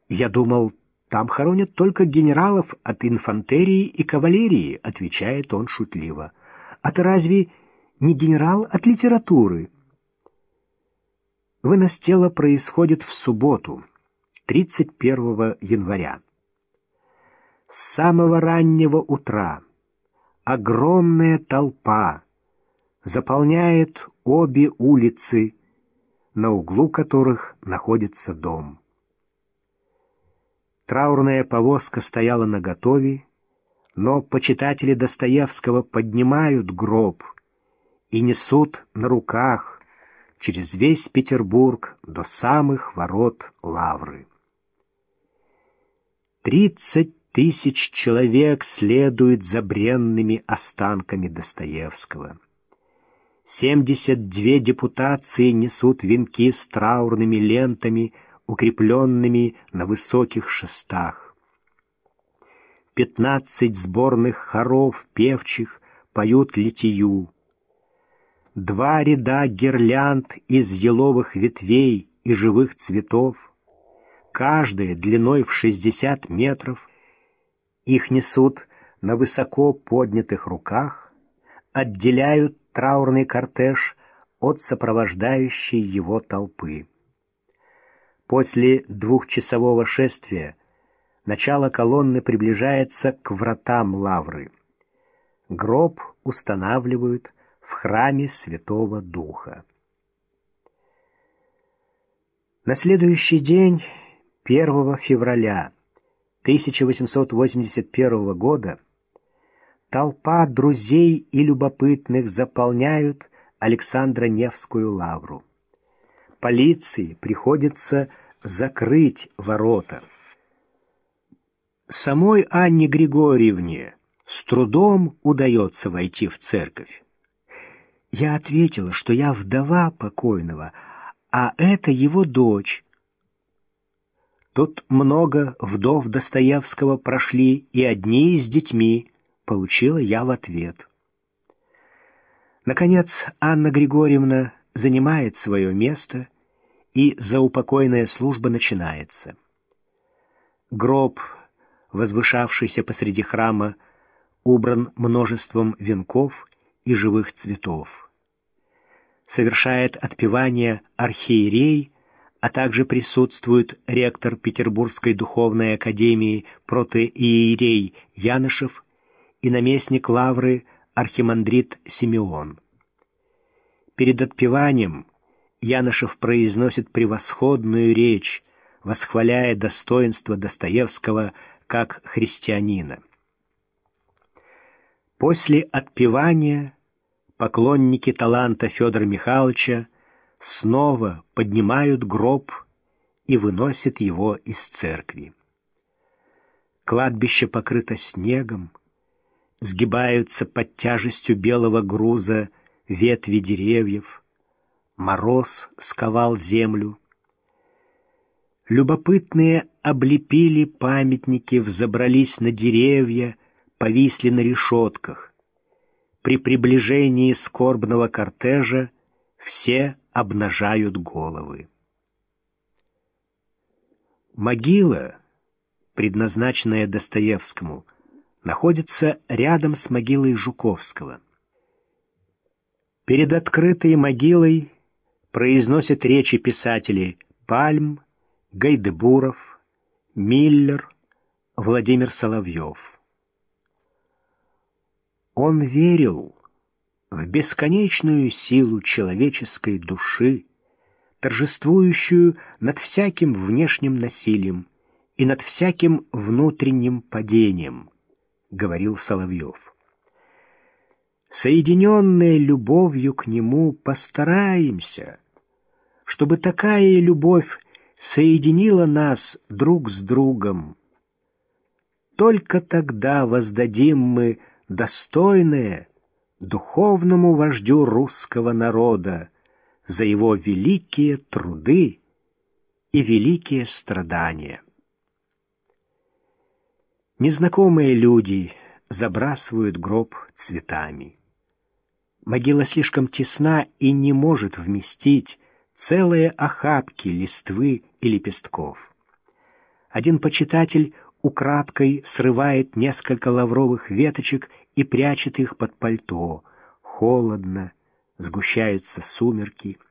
Я думал, там хоронят только генералов от инфантерии и кавалерии, отвечает он шутливо. А ты разве не генерал от литературы? Вынос тела происходит в субботу, 31 января. С самого раннего утра огромная толпа заполняет обе улицы, на углу которых находится дом. Траурная повозка стояла наготове, но почитатели Достоевского поднимают гроб и несут на руках через весь Петербург до самых ворот Лавры. 30 тысяч человек следует за бренными останками Достоевского. 72 депутации несут венки с траурными лентами, укрепленными на высоких шестах. 15 сборных хоров певчих поют литию. 2 ряда гирлянд из еловых ветвей и живых цветов, каждая длиной в 60 метров. Их несут на высоко поднятых руках, отделяют траурный кортеж от сопровождающей его толпы. После двухчасового шествия начало колонны приближается к вратам Лавры. Гроб устанавливают в храме Святого Духа. На следующий день, 1 февраля 1881 года, толпа друзей и любопытных заполняют Александро-Невскую лавру. Полиции приходится закрыть ворота. Самой Анне Григорьевне с трудом удается войти в церковь. Я ответила, что я вдова покойного, а это его дочь. Тут много вдов Достоевского прошли, и одни с детьми, получила я в ответ. Наконец, Анна Григорьевна занимает свое место, и заупокойная служба начинается. Гроб, возвышавшийся посреди храма, убран множеством венков и живых цветов. Совершает отпевание архиерей, а также присутствует ректор Петербургской духовной академии протоиерей Янышев и наместник Лавры архимандрит Симеон. Перед отпеванием Янышев произносит превосходную речь, восхваляя достоинство Достоевского как христианина. После отпевания поклонники таланта Федора Михайловича снова поднимают гроб и выносят его из церкви. Кладбище покрыто снегом, сгибаются под тяжестью белого груза ветви деревьев, мороз сковал землю. Любопытные облепили памятники, взобрались на деревья, повисли на решетках. При приближении скорбного кортежа все обнажают головы. Могила, предназначенная Достоевскому, находится рядом с могилой Жуковского. Перед открытой могилой произносят речи писатели Пальм, Гайдебуров, Миллер, Владимир Соловьев. Он верил в бесконечную силу человеческой души, торжествующую над всяким внешним насилием и над всяким внутренним падением, говорил Соловьев. Соединенные любовью к нему постараемся, чтобы такая любовь соединила нас друг с другом. Только тогда воздадим мы достойное духовному вождю русского народа за его великие труды и великие страдания. Незнакомые люди забрасывают гроб цветами. Могила слишком тесна и не может вместить целые охапки листвы и лепестков. Один почитатель украдкой срывает несколько лавровых веточек и прячет их под пальто. Холодно, сгущаются сумерки.